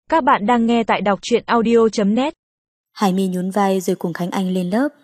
Các bạn đang nghe tại đọc truyện audio.net. Hải My nhún vai rồi cùng Khánh Anh lên lớp.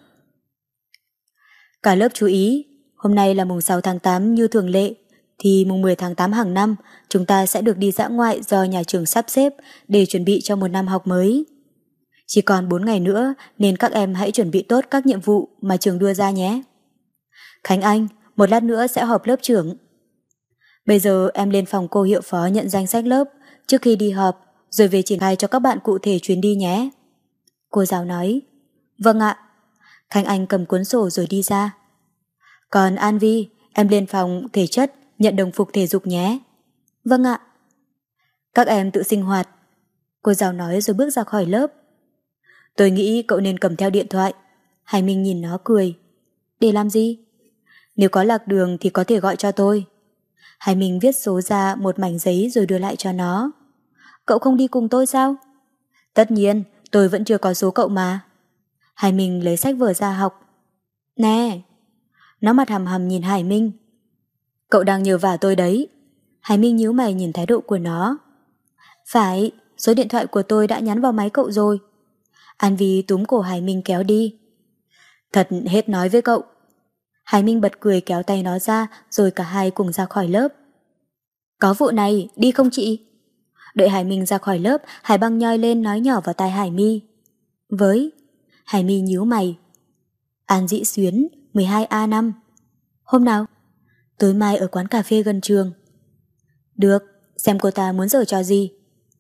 Cả lớp chú ý, hôm nay là mùng 6 tháng 8 như thường lệ, thì mùng 10 tháng 8 hàng năm chúng ta sẽ được đi dã ngoại do nhà trường sắp xếp để chuẩn bị cho một năm học mới. Chỉ còn 4 ngày nữa nên các em hãy chuẩn bị tốt các nhiệm vụ mà trường đưa ra nhé. Khánh Anh, một lát nữa sẽ họp lớp trưởng. Bây giờ em lên phòng cô hiệu phó nhận danh sách lớp trước khi đi họp, rồi về triển khai cho các bạn cụ thể chuyến đi nhé. Cô giáo nói. Vâng ạ. Khánh Anh cầm cuốn sổ rồi đi ra. Còn An Vi, em lên phòng thể chất nhận đồng phục thể dục nhé. Vâng ạ. Các em tự sinh hoạt. Cô giáo nói rồi bước ra khỏi lớp. Tôi nghĩ cậu nên cầm theo điện thoại. Hải Minh nhìn nó cười. Để làm gì? Nếu có lạc đường thì có thể gọi cho tôi. Hải Minh viết số ra một mảnh giấy rồi đưa lại cho nó. Cậu không đi cùng tôi sao? Tất nhiên, tôi vẫn chưa có số cậu mà. Hải Minh lấy sách vở ra học. Nè! Nó mặt hầm hầm nhìn Hải Minh. Cậu đang nhờ vả tôi đấy. Hải Minh nhíu mày nhìn thái độ của nó. Phải, số điện thoại của tôi đã nhắn vào máy cậu rồi. An Vi túm cổ Hải Minh kéo đi. Thật hết nói với cậu. Hải Minh bật cười kéo tay nó ra rồi cả hai cùng ra khỏi lớp. Có vụ này, đi không chị? Đợi Hải Minh ra khỏi lớp, Hải Băng nhoi lên nói nhỏ vào tai Hải My. Với. Hải My nhíu mày. An Dĩ Xuyến, 12A5. Hôm nào? Tối mai ở quán cà phê gần trường. Được, xem cô ta muốn giở trò gì.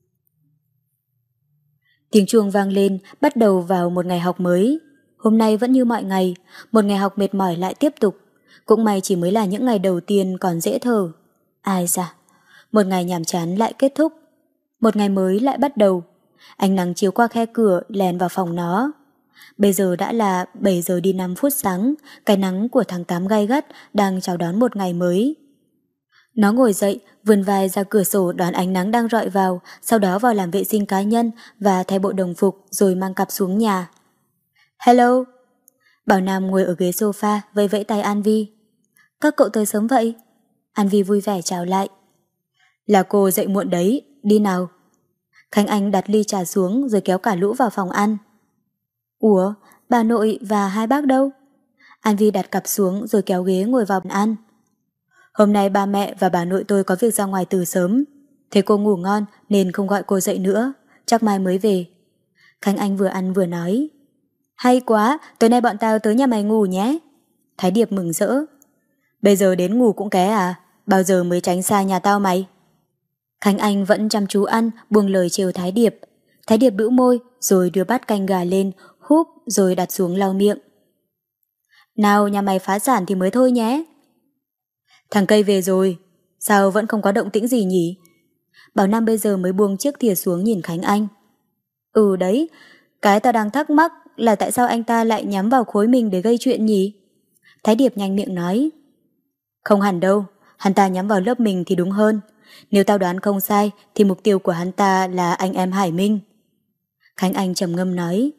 Tiếng chuông vang lên, bắt đầu vào một ngày học mới. Hôm nay vẫn như mọi ngày, một ngày học mệt mỏi lại tiếp tục. Cũng may chỉ mới là những ngày đầu tiên còn dễ thở. Ai da, một ngày nhàm chán lại kết thúc. Một ngày mới lại bắt đầu. Ánh nắng chiếu qua khe cửa lèn vào phòng nó. Bây giờ đã là 7 giờ đi 5 phút sáng, cái nắng của tháng 8 gay gắt đang chào đón một ngày mới. Nó ngồi dậy, vươn vai ra cửa sổ đón ánh nắng đang rọi vào, sau đó vào làm vệ sinh cá nhân và thay bộ đồng phục rồi mang cặp xuống nhà. Hello! Bảo Nam ngồi ở ghế sofa vẫy vẫy tay An Vi. Các cậu tới sớm vậy? An Vi vui vẻ chào lại. Là cô dậy muộn đấy, đi nào. Khánh Anh đặt ly trà xuống rồi kéo cả lũ vào phòng ăn. Ủa, bà nội và hai bác đâu? An Vi đặt cặp xuống rồi kéo ghế ngồi vào bàn ăn. Hôm nay ba mẹ và bà nội tôi có việc ra ngoài từ sớm. Thế cô ngủ ngon nên không gọi cô dậy nữa, chắc mai mới về. Khánh Anh vừa ăn vừa nói. Hay quá, tối nay bọn tao tới nhà mày ngủ nhé. Thái Điệp mừng rỡ. Bây giờ đến ngủ cũng ké à? Bao giờ mới tránh xa nhà tao mày? Khánh Anh vẫn chăm chú ăn, buông lời trêu Thái Điệp. Thái Điệp bĩu môi rồi đưa bát canh gà lên, húp rồi đặt xuống lau miệng. Nào nhà mày phá sản thì mới thôi nhé. Thằng Cây về rồi, sao vẫn không có động tĩnh gì nhỉ? Bảo Nam bây giờ mới buông chiếc thìa xuống nhìn Khánh Anh. Ừ đấy, cái tao đang thắc mắc là tại sao anh ta lại nhắm vào khối mình để gây chuyện nhỉ? Thái Điệp nhanh miệng nói. Không hẳn đâu, hắn ta nhắm vào lớp mình thì đúng hơn. Nếu tao đoán không sai thì mục tiêu của hắn ta là anh em Hải Minh. Khánh Anh trầm ngâm nói.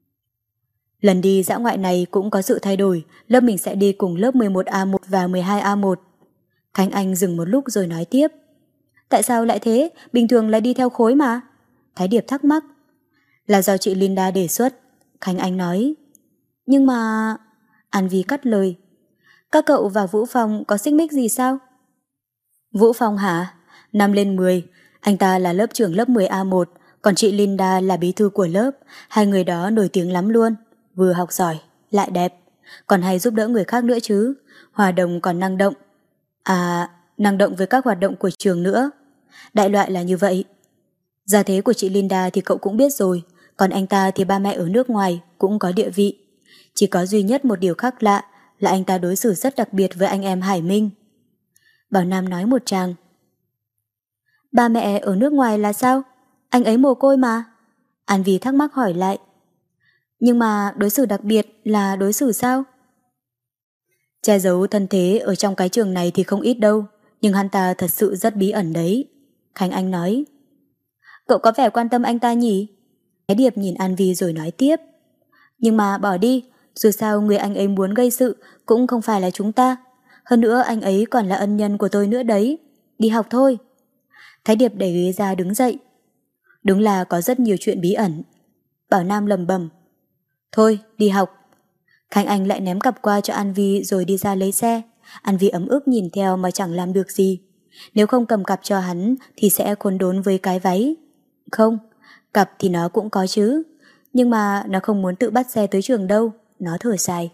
Lần đi dã ngoại này cũng có sự thay đổi, lớp mình sẽ đi cùng lớp 11A1 và 12A1. Khánh Anh dừng một lúc rồi nói tiếp. Tại sao lại thế? Bình thường là đi theo khối mà. Thái Điệp thắc mắc. Là do chị Linda đề xuất. Khánh Anh nói. Nhưng mà... An Vi cắt lời. Các cậu và Vũ Phong có xích mích gì sao? Vũ Phong hả? 5 lên 10. Anh ta là lớp trưởng lớp 10A1, còn chị Linda là bí thư của lớp. Hai người đó nổi tiếng lắm luôn. Vừa học giỏi, lại đẹp. Còn hay giúp đỡ người khác nữa chứ. Hòa đồng còn năng động. À, năng động với các hoạt động của trường nữa. Đại loại là như vậy. Gia thế của chị Linda thì cậu cũng biết rồi. Còn anh ta thì ba mẹ ở nước ngoài cũng có địa vị. Chỉ có duy nhất một điều khác lạ là anh ta đối xử rất đặc biệt với anh em Hải Minh. Bảo Nam nói một tràng. Ba mẹ ở nước ngoài là sao? Anh ấy mồ côi mà. An Vi thắc mắc hỏi lại. Nhưng mà đối xử đặc biệt là đối xử sao? Che giấu thân thế ở trong cái trường này thì không ít đâu, nhưng hắn ta thật sự rất bí ẩn đấy. Khánh Anh nói. Cậu có vẻ quan tâm anh ta nhỉ? Thái Điệp nhìn An Vi rồi nói tiếp. Nhưng mà bỏ đi, dù sao người anh ấy muốn gây sự cũng không phải là chúng ta. Hơn nữa anh ấy còn là ân nhân của tôi nữa đấy. Đi học thôi. Thái Điệp đẩy ghế ra đứng dậy. Đúng là có rất nhiều chuyện bí ẩn. Bảo Nam lầm bầm. Thôi, đi học. Khánh Anh lại ném cặp qua cho An Vi rồi đi ra lấy xe. An Vi ấm ức nhìn theo mà chẳng làm được gì. Nếu không cầm cặp cho hắn thì sẽ khốn đốn với cái váy. Không, cặp thì nó cũng có chứ. Nhưng mà nó không muốn tự bắt xe tới trường đâu. Nó thở dài.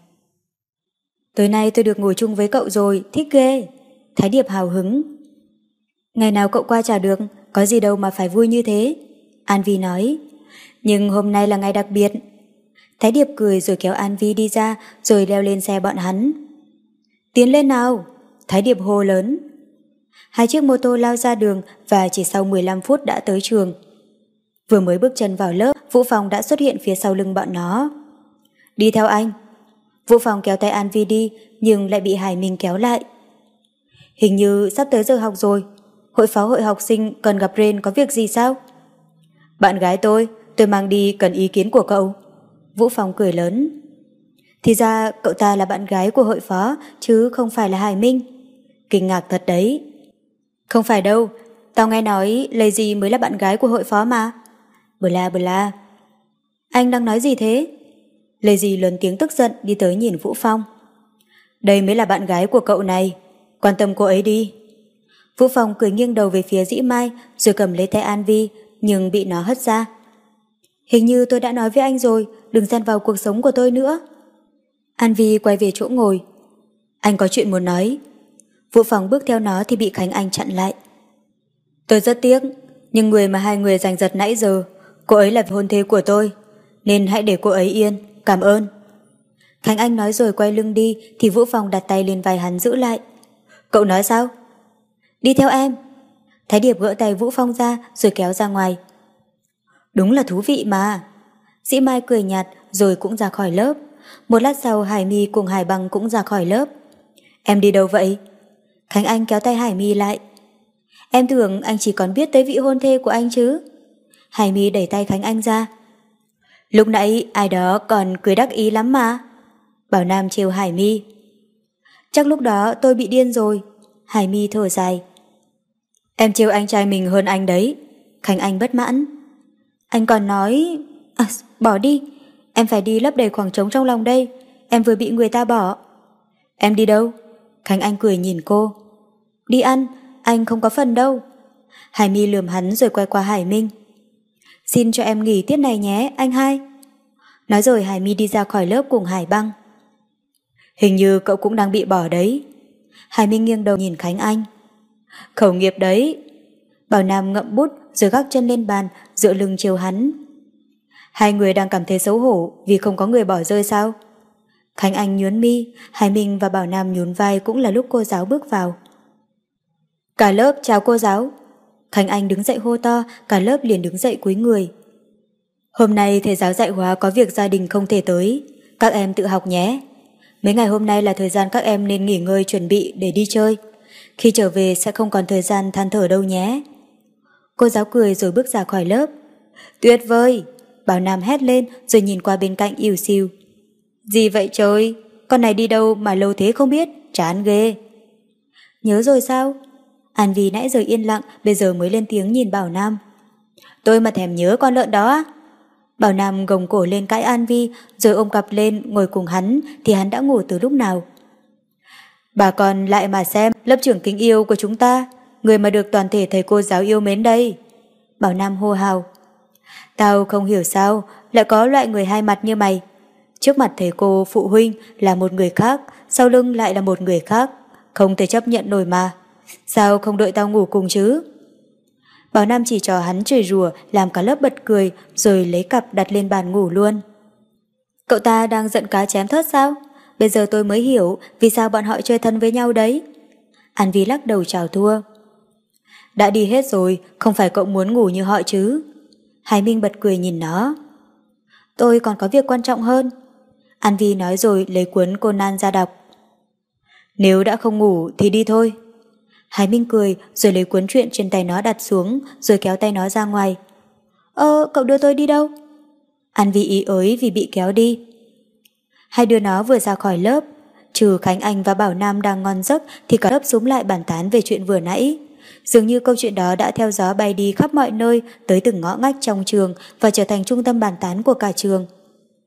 Tối nay tôi được ngồi chung với cậu rồi, thích ghê. Thái Điệp hào hứng. Ngày nào cậu qua chả được, có gì đâu mà phải vui như thế. An Vi nói. Nhưng hôm nay là ngày đặc biệt. Thái Điệp cười rồi kéo An Vi đi ra rồi leo lên xe bọn hắn. Tiến lên nào! Thái Điệp hô lớn. Hai chiếc mô tô lao ra đường và chỉ sau 15 phút đã tới trường. Vừa mới bước chân vào lớp, Vũ Phong đã xuất hiện phía sau lưng bọn nó. Đi theo anh. Vũ Phong kéo tay An Vi đi nhưng lại bị Hải Minh kéo lại. Hình như sắp tới giờ học rồi. Hội phó hội học sinh cần gặp Ren có việc gì sao? Bạn gái tôi mang đi cần ý kiến của cậu. Vũ Phong cười lớn. Thì ra cậu ta là bạn gái của hội phó chứ không phải là Hải Minh. Kinh ngạc thật đấy. Không phải đâu, tao nghe nói Lazy mới là bạn gái của hội phó mà. Bla bla. Anh đang nói gì thế? Lazy lớn tiếng tức giận đi tới nhìn Vũ Phong. Đây mới là bạn gái của cậu này, quan tâm cô ấy đi. Vũ Phong cười nghiêng đầu về phía Dĩ Mai rồi cầm lấy tay An Vi nhưng bị nó hất ra. Hình như tôi đã nói với anh rồi, đừng xen vào cuộc sống của tôi nữa. An Vi quay về chỗ ngồi. Anh có chuyện muốn nói. Vũ Phong bước theo nó thì bị Khánh Anh chặn lại. Tôi rất tiếc, nhưng người mà hai người giành giật nãy giờ, cô ấy là hôn thê của tôi, nên hãy để cô ấy yên, cảm ơn. Khánh Anh nói rồi quay lưng đi thì Vũ Phong đặt tay lên vai hắn giữ lại. Cậu nói sao? Đi theo em. Thái Điệp gỡ tay Vũ Phong ra rồi kéo ra ngoài. Đúng là thú vị mà. Dĩ Mai cười nhạt rồi cũng ra khỏi lớp. Một lát sau Hải My cùng Hải Bằng cũng ra khỏi lớp. Em đi đâu vậy? Khánh Anh kéo tay Hải My lại. Em tưởng anh chỉ còn biết tới vị hôn thê của anh chứ. Hải My đẩy tay Khánh Anh ra. Lúc nãy ai đó còn cười đắc ý lắm mà. Bảo Nam trêu Hải My. Chắc lúc đó tôi bị điên rồi. Hải My thở dài. Em trêu anh trai mình hơn anh đấy. Khánh Anh bất mãn. Anh còn nói... bỏ đi. Em phải đi lấp đầy khoảng trống trong lòng đây. Em vừa bị người ta bỏ. Em đi đâu? Khánh Anh cười nhìn cô. Đi ăn, anh không có phần đâu. Hải My lườm hắn rồi quay qua Hải Minh. Xin cho em nghỉ tiết này nhé, anh hai. Nói rồi Hải My đi ra khỏi lớp cùng Hải Băng. Hình như cậu cũng đang bị bỏ đấy. Hải Minh nghiêng đầu nhìn Khánh Anh. Khẩu nghiệp đấy. Bảo Nam ngậm bút rồi gác chân lên bàn, dựa lưng chiều hắn. Hai người đang cảm thấy xấu hổ vì không có người bỏ rơi sao? Khánh Anh nhướng mi, Hải Minh và Bảo Nam nhún vai cũng là lúc cô giáo bước vào. Cả lớp chào cô giáo. Khánh Anh đứng dậy hô to, cả lớp liền đứng dậy cúi người. Hôm nay thầy giáo dạy hóa có việc gia đình không thể tới, các em tự học nhé. Mấy ngày hôm nay là thời gian các em nên nghỉ ngơi chuẩn bị để đi chơi. Khi trở về sẽ không còn thời gian than thở đâu nhé. Cô giáo cười rồi bước ra khỏi lớp. Tuyệt vời! Bảo Nam hét lên rồi nhìn qua bên cạnh ỉu xìu. Gì vậy trời? Con này đi đâu mà lâu thế không biết? Chán ghê. Nhớ rồi sao? An Vi nãy giờ yên lặng, bây giờ mới lên tiếng nhìn Bảo Nam. Tôi mà thèm nhớ con lợn đó. Bảo Nam gồng cổ lên cãi An Vi rồi ôm cặp lên ngồi cùng hắn thì hắn đã ngủ từ lúc nào. Bà còn lại mà xem lớp trưởng kính yêu của chúng ta, người mà được toàn thể thầy cô giáo yêu mến đây. Bảo Nam hô hào. Tao không hiểu sao lại có loại người hai mặt như mày. Trước mặt thầy cô phụ huynh là một người khác, sau lưng lại là một người khác. Không thể chấp nhận nổi mà. Sao không đợi tao ngủ cùng chứ? Bảo Nam chỉ trò hắn chửi rủa làm cả lớp bật cười rồi lấy cặp đặt lên bàn ngủ luôn. Cậu ta đang giận cá chém thớt sao? Bây giờ tôi mới hiểu vì sao bọn họ chơi thân với nhau đấy. An Vi lắc đầu chào thua. Đã đi hết rồi, không phải cậu muốn ngủ như họ chứ? Hải Minh bật cười nhìn nó. Tôi còn có việc quan trọng hơn. An Vi nói rồi lấy cuốn Conan ra đọc. Nếu đã không ngủ thì đi thôi. Hải Minh cười rồi lấy cuốn truyện trên tay nó đặt xuống rồi kéo tay nó ra ngoài. Cậu đưa tôi đi đâu? An Vi ý ới vì bị kéo đi. Hai đứa nó vừa ra khỏi lớp, trừ Khánh Anh và Bảo Nam đang ngon giấc thì cả lớp xúm lại bàn tán về chuyện vừa nãy. Dường như câu chuyện đó đã theo gió bay đi khắp mọi nơi, tới từng ngõ ngách trong trường và trở thành trung tâm bàn tán của cả trường.